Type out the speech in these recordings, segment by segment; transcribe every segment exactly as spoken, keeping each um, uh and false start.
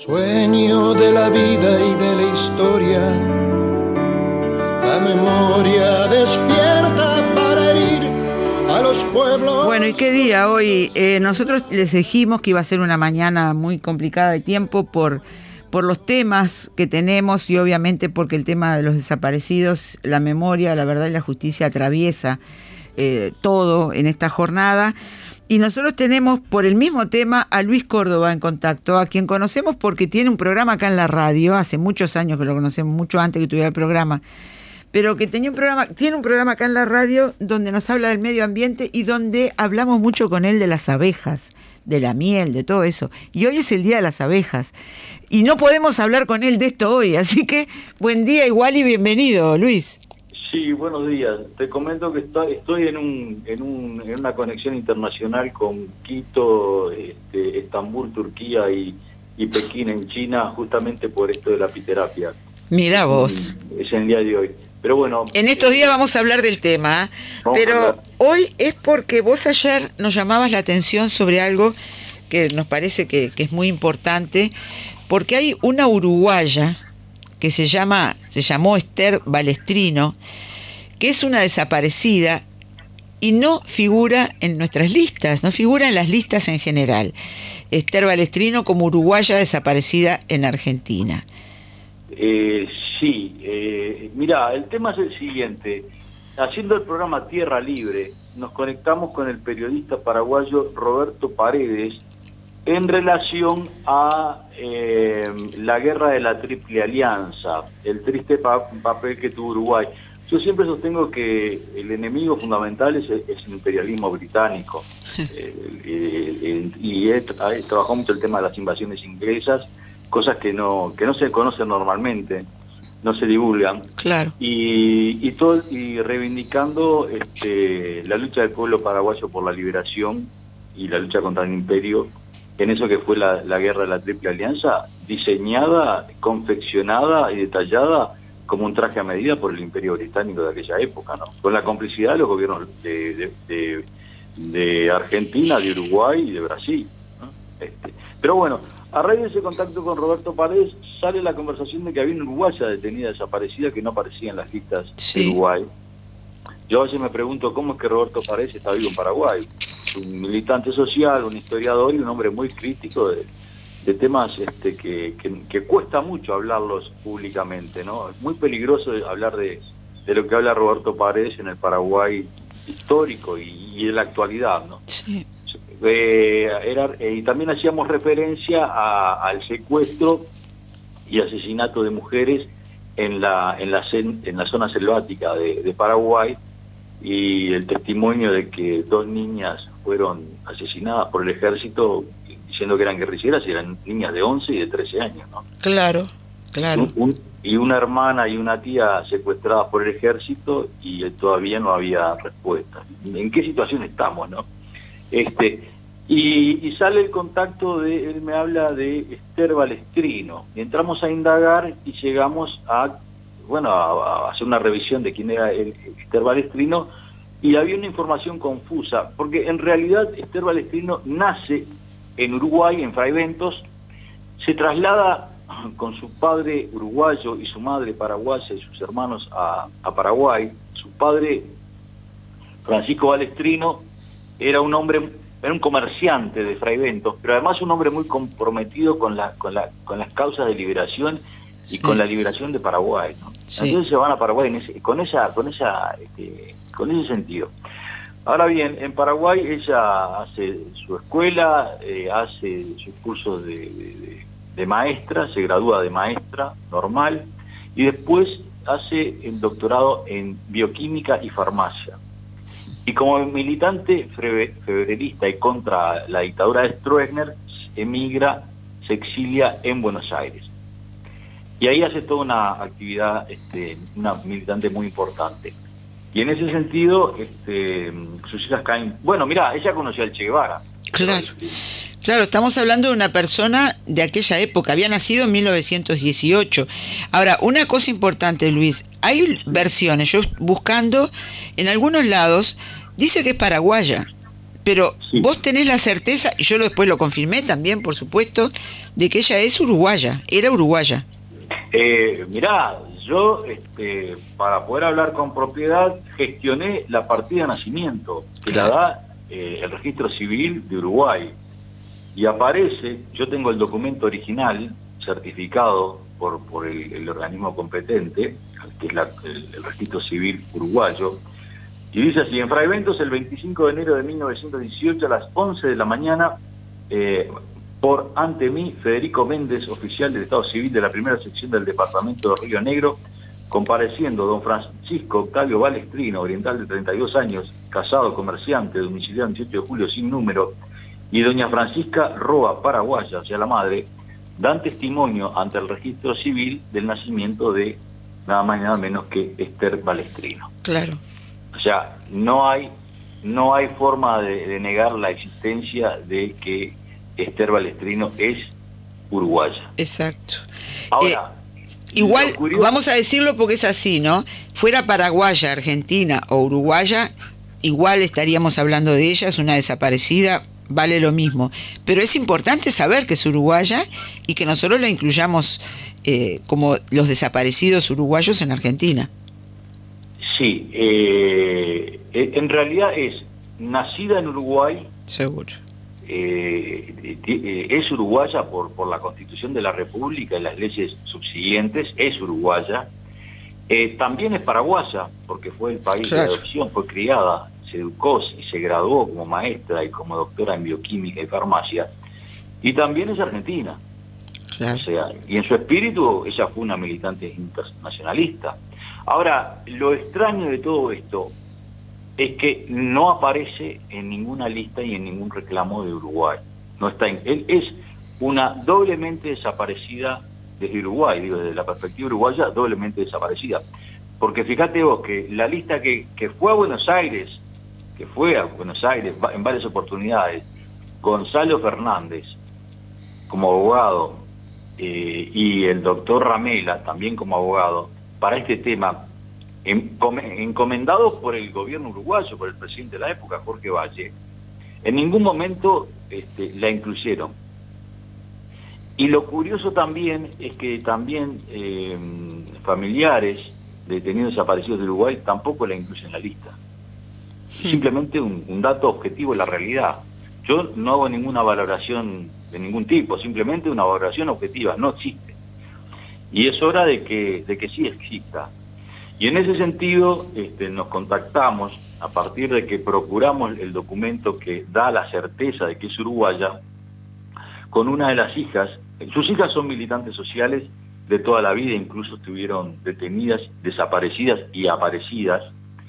Sueño de la vida y de la historia, la memoria despierta para herir a los pueblos. Bueno, ¿y qué día hoy? Eh, nosotros les dijimos que iba a ser una mañana muy complicada de tiempo por, por los temas que tenemos y obviamente porque el tema de los desaparecidos, la memoria, la verdad y la justicia atraviesa eh, todo en esta jornada. Y nosotros tenemos por el mismo tema a Luis Córdoba en contacto, a quien conocemos porque tiene un programa acá en la radio, hace muchos años que lo conocemos, mucho antes que tuviera el programa, pero que tenía un programa, tiene un programa acá en la radio donde nos habla del medio ambiente y donde hablamos mucho con él de las abejas, de la miel, de todo eso. Y hoy es el Día de las Abejas. Y no podemos hablar con él de esto hoy, así que buen día igual y bienvenido, Luis. Sí, buenos días. Te comento que estoy, estoy en, un, en, un, en una conexión internacional con Quito, este, Estambul, Turquía y, y Pekín en China, justamente por esto de la apiterapia. Mirá vos. Es el día de hoy. Pero bueno. En estos días vamos a hablar del tema, pero hoy es porque vos ayer nos llamabas la atención sobre algo que nos parece que, que es muy importante, porque hay una uruguaya que se llama, se llamó Esther Balestrino, que es una desaparecida y no figura en nuestras listas, no figura en las listas en general. Esther Balestrino como uruguaya desaparecida en Argentina. Eh, sí, eh, mira, el tema es el siguiente. Haciendo el programa Tierra Libre, nos conectamos con el periodista paraguayo Roberto Paredes en relación a eh, la guerra de la Triple Alianza, el triste pa papel que tuvo Uruguay. Yo siempre sostengo que el enemigo fundamental es, es el imperialismo británico. eh, eh, eh, y he, he trabajado mucho el tema de las invasiones inglesas, cosas que no que no se conocen normalmente, no se divulgan. Claro. Y, y, todo, y reivindicando este, la lucha del pueblo paraguayo por la liberación y la lucha contra el imperio, en eso que fue la, la guerra de la Triple Alianza, diseñada, confeccionada y detallada como un traje a medida por el Imperio Británico de aquella época, ¿no? Con la complicidad de los gobiernos de, de, de, de Argentina, de Uruguay y de Brasil, ¿no? Este, pero bueno, a raíz de ese contacto con Roberto Paredes, sale la conversación de que había una uruguaya detenida, desaparecida, que no aparecía en las listas sí. de Uruguay. Yo a veces me pregunto cómo es que Roberto Paredes está vivo en Paraguay. Un militante social, un historiador y un hombre muy crítico de, de temas este, que, que, que cuesta mucho hablarlos públicamente, ¿no? Es muy peligroso hablar de, de lo que habla Roberto Paredes en el Paraguay histórico y, y de la actualidad, ¿no? Sí. Eh, era, eh, y también hacíamos referencia a, al secuestro y asesinato de mujeres en la, en la, en la zona selvática de, de Paraguay, y el testimonio de que dos niñas fueron asesinadas por el ejército diciendo que eran guerrilleras y eran niñas de once y de trece años, ¿no? Claro, claro. Un, un, y una hermana y una tía secuestradas por el ejército y todavía no había respuesta. ¿En qué situación estamos, no? Este, y, y sale el contacto de, él me habla de Esther Balestrino, y entramos a indagar y llegamos a bueno, a, a hacer una revisión de quién era el, Esther Balestrino, y había una información confusa, porque en realidad Esther Balestrino nace en Uruguay, en Fraiventos, se traslada con su padre uruguayo y su madre paraguaya y sus hermanos a, a Paraguay. Su padre, Francisco Balestrino, era un hombre, era un comerciante de Fraiventos, pero además un hombre muy comprometido con, la, con, la, con las causas de liberación y sí. con la liberación de Paraguay, ¿no? Sí. Entonces se van a Paraguay en ese, con esa con esa este, con ese sentido. Ahora bien, en Paraguay ella hace su escuela, eh, hace sus cursos de, de, de maestra, se gradúa de maestra normal y después hace el doctorado en bioquímica y farmacia. Y como militante febrerista y contra la dictadura de Stroessner, emigra, se exilia en Buenos Aires. Y ahí hace toda una actividad, este, una militante muy importante. Y en ese sentido, este, sus hijas caen... Bueno, mira, ella conoció al Che Guevara. Claro, claro, estamos hablando de una persona de aquella época, había nacido en mil novecientos dieciocho. Ahora, una cosa importante, Luis, hay versiones, yo buscando, en algunos lados, dice que es paraguaya, Pero Sí. vos tenés la certeza, y yo después lo confirmé también, por supuesto, de que ella es uruguaya, era uruguaya. Eh, mirá, yo este, para poder hablar con propiedad gestioné la partida de nacimiento, que Claro. la da eh, el registro civil de Uruguay. Y aparece, yo tengo el documento original, certificado por, por el, el organismo competente, que es la, el, el registro civil uruguayo, y dice así: en Fraiventos, el veinticinco de enero de mil novecientos dieciocho, a las once de la mañana, eh, por ante mí, Federico Méndez, oficial del Estado Civil de la primera sección del departamento de Río Negro, compareciendo don Francisco Octavio Balestrino, oriental de treinta y dos años, casado, comerciante, domiciliado el dieciocho de julio sin número, y doña Francisca Roa, paraguaya, o sea, la madre, dan testimonio ante el registro civil del nacimiento de nada más y nada menos que Esther Balestrino. Claro. O sea, no hay, no hay forma de, de negar la existencia de que Esther Balestrino es uruguaya. Exacto. Ahora, Eh, igual, lo curioso- vamos a decirlo porque es así, ¿no? Fuera paraguaya, argentina o uruguaya, igual estaríamos hablando de ella, es una desaparecida, vale lo mismo. Pero es importante saber que es uruguaya y que nosotros la incluyamos eh, como los desaparecidos uruguayos en Argentina. Sí, eh, en realidad es nacida en Uruguay, Seguro. eh, eh, es uruguaya por, por la Constitución de la República y las leyes subsiguientes, es uruguaya. Eh, también es paraguaya, porque fue el país Claro. de adopción, fue criada, se educó y se graduó como maestra y como doctora en bioquímica y farmacia. Y también es argentina. Claro. O sea, y en su espíritu ella fue una militante internacionalista. Ahora, lo extraño de todo esto es que no aparece en ninguna lista y en ningún reclamo de Uruguay. No está en, él es una doblemente desaparecida desde Uruguay, digo, desde la perspectiva uruguaya, doblemente desaparecida. Porque fíjate vos que la lista que, que fue a Buenos Aires, que fue a Buenos Aires en varias oportunidades, Gonzalo Fernández como abogado, eh, y el doctor Ramela también como abogado, para este tema, encomendados por el gobierno uruguayo, por el presidente de la época, Jorge Valle, en ningún momento este, la incluyeron. Y lo curioso también es que también eh, familiares de detenidos desaparecidos de Uruguay tampoco la incluyen en la lista. Simplemente un, un dato objetivo de la realidad. Yo no hago ninguna valoración de ningún tipo, simplemente una valoración objetiva, no existe. Y es hora de que, de que sí exista. Y en ese sentido este, nos contactamos a partir de que procuramos el documento que da la certeza de que es uruguaya, con una de las hijas. Sus hijas son militantes sociales de toda la vida, incluso estuvieron detenidas, desaparecidas y aparecidas.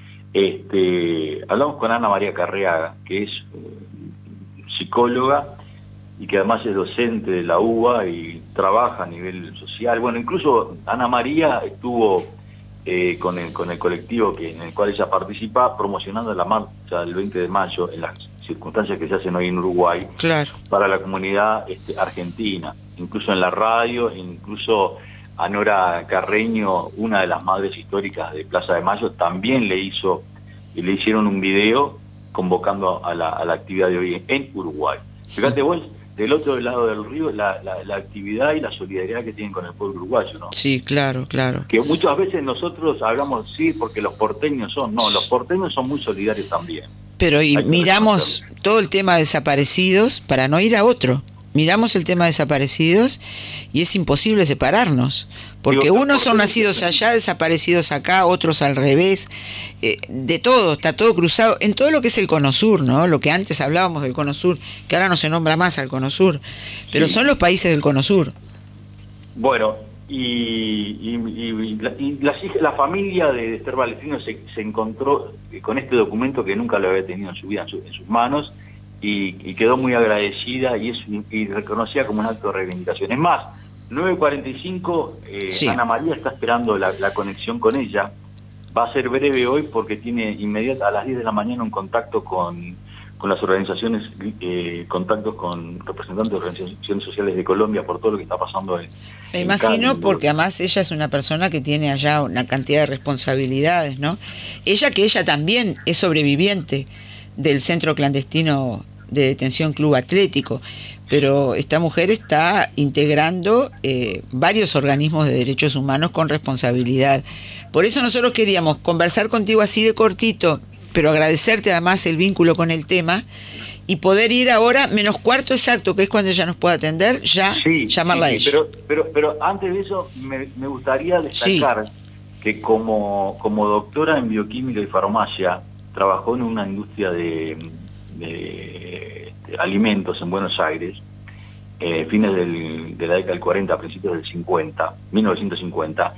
Este, hablamos con Ana María Carreaga, que es eh, psicóloga y que además es docente de la U B A y trabaja a nivel social. Bueno, incluso Ana María estuvo eh, con, el, con el colectivo que, en el cual ella participa, promocionando la marcha del veinte de mayo en las circunstancias que se hacen hoy en Uruguay, Claro. para la comunidad este, argentina, incluso en la radio, incluso a Nora Carreño, una de las madres históricas de Plaza de Mayo, también le hizo, le hicieron un video convocando a la, a la actividad de hoy en Uruguay. Fíjate vos, del otro lado del río, la, la, la actividad y la solidaridad que tienen con el pueblo uruguayo, ¿no? Sí, claro, claro. Que muchas veces nosotros hablamos, sí, porque los porteños son, no, los porteños son muy solidarios también. Pero y Hay que miramos reconocerlo. todo el tema de desaparecidos para no ir a otro. Miramos el tema de desaparecidos y es imposible separarnos. Porque Digo, unos son porque- nacidos allá, desaparecidos acá, otros al revés. Eh, de todo, está todo cruzado. En todo lo que es el Cono Sur, ¿no? Lo que antes hablábamos del Cono Sur, que ahora no se nombra más al Cono Sur. Pero Sí. son los países del Cono Sur. Bueno, y, y, y la, y las hijas- la familia de Esther Balestrino se, se encontró con este documento que nunca lo había tenido en su vida en, su- en sus manos y, y quedó muy agradecida y, es, y reconocida como un acto de reivindicación. Es más, nueve cuarenta y cinco, eh, Sí. Ana María está esperando la, la conexión con ella. Va a ser breve hoy porque tiene inmediata a las diez de la mañana un contacto con, con las organizaciones, eh, contactos con representantes de organizaciones sociales de Colombia por todo lo que está pasando en Me en imagino, Cali, porque además ella es una persona que tiene allá una cantidad de responsabilidades, ¿no? Ella que ella también es sobreviviente del centro clandestino de detención Club Atlético, pero esta mujer está integrando eh, varios organismos de derechos humanos con responsabilidad. Por eso nosotros queríamos conversar contigo así de cortito, pero agradecerte además el vínculo con el tema y poder ir ahora, menos cuarto exacto, que es cuando ella nos pueda atender, ya sí, llamarla sí, a ella. Pero, pero, pero antes de eso, me, me gustaría destacar sí. que como, como doctora en bioquímica y farmacia, trabajó en una industria de... de alimentos en Buenos Aires, eh, fines del, de la década del cuarenta, principios del cincuenta, mil novecientos cincuenta,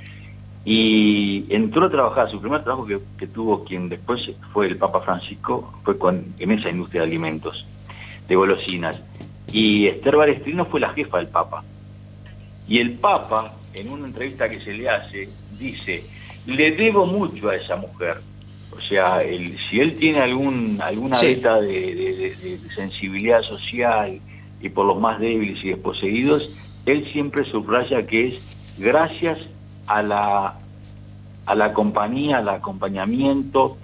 y entró a trabajar, su primer trabajo que, que tuvo quien después fue el Papa Francisco, fue con, en esa industria de alimentos, de golosinas, y Esther Balestrino fue la jefa del Papa. Y el Papa, en una entrevista que se le hace, dice, le debo mucho a esa mujer. O sea, el, si él tiene algún alguna sí. veta de, de, de, de sensibilidad social y por los más débiles y desposeídos, él siempre subraya que es gracias a la a la compañía, al acompañamiento,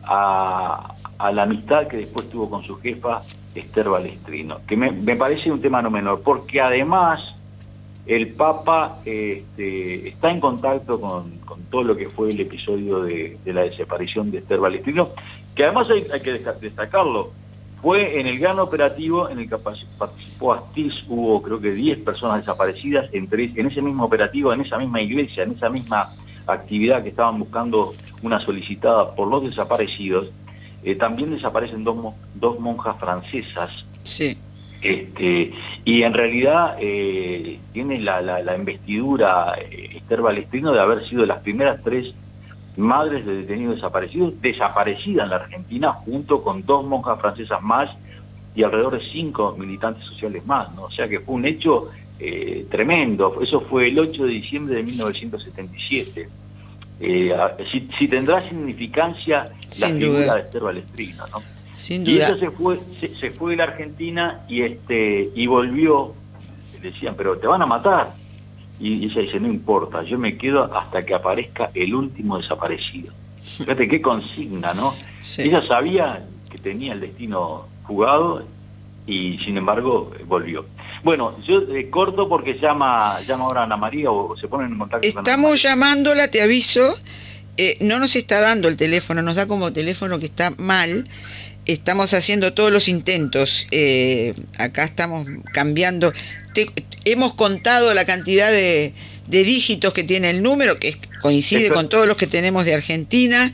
a, a la amistad que después tuvo con su jefa, Esther Balestrino, que me, me parece un tema no menor, porque además el Papa este, está en contacto con, con todo lo que fue el episodio de, de la desaparición de Esther Balestrino, que además hay, hay que destacarlo, fue en el gran operativo en el que participó Astiz, hubo creo que diez personas desaparecidas, entre, en ese mismo operativo, en esa misma iglesia, en esa misma actividad que estaban buscando una solicitada por los desaparecidos, eh, también desaparecen dos, dos monjas francesas. Sí. Este, y en realidad eh, tiene la, la, la investidura eh, Esther Balestrino de haber sido de las primeras tres madres de detenidos desaparecidos, desaparecida en la Argentina, junto con dos monjas francesas más y alrededor de cinco militantes sociales más, ¿no? O sea que fue un hecho eh, tremendo. Eso fue el ocho de diciembre de mil novecientos setenta y siete. Eh, si, si tendrá significancia la Sin figura duda. de Esther Balestrino, ¿no? Sin Y duda. ella se fue, se, se fue de la Argentina y este y volvió. Le decían, pero te van a matar. Y ella dice, no importa, yo me quedo hasta que aparezca el último desaparecido. Fíjate qué consigna, ¿no? Sí. Ella sabía que tenía el destino jugado y sin embargo volvió. Bueno, yo eh, corto porque llama llama ahora Ana María o, o se ponen en contacto con Ana María. Estamos llamándola, te aviso. Eh, no nos está dando el teléfono, nos da como teléfono que está mal. Estamos haciendo todos los intentos. Eh, acá estamos cambiando. Te, hemos contado la cantidad de, de dígitos que tiene el número, que coincide Esto... con todos los que tenemos de Argentina.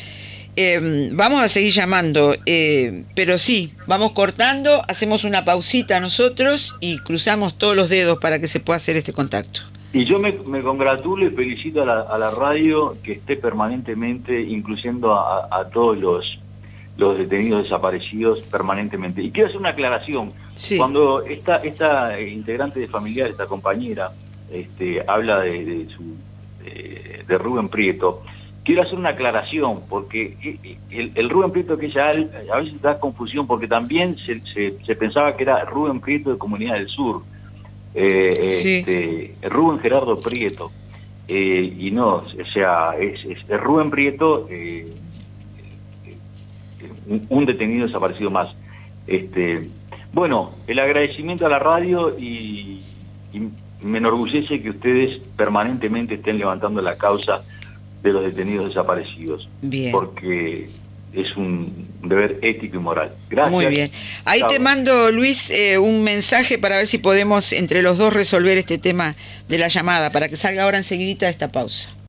Eh, vamos a seguir llamando, eh, pero sí, vamos cortando, hacemos una pausita nosotros y cruzamos todos los dedos para que se pueda hacer este contacto. Y yo me, me congratulo y felicito a la, a la radio que esté permanentemente incluyendo a, a todos los, los detenidos desaparecidos permanentemente. Y quiero hacer una aclaración. Sí. Cuando esta, esta integrante de familiar, esta compañera, este, habla de, de, su, de, de Rubén Prieto, quiero hacer una aclaración, porque el, el Rubén Prieto que ella a veces da confusión, porque también se, se, se pensaba que era Rubén Prieto de Comunidad del Sur. Eh, sí. este, Rubén Gerardo Prieto, eh, y no, o sea, es, es, es Rubén Prieto, eh, un, un detenido desaparecido más. Este, bueno, el agradecimiento a la radio y, y me enorgullece que ustedes permanentemente estén levantando la causa de los detenidos desaparecidos. Bien. Porque es un deber ético y moral. Gracias. Muy bien. Ahí Chao. Te mando, Luis, eh, un mensaje para ver si podemos entre los dos resolver este tema de la llamada, para que salga ahora enseguidita esta pausa.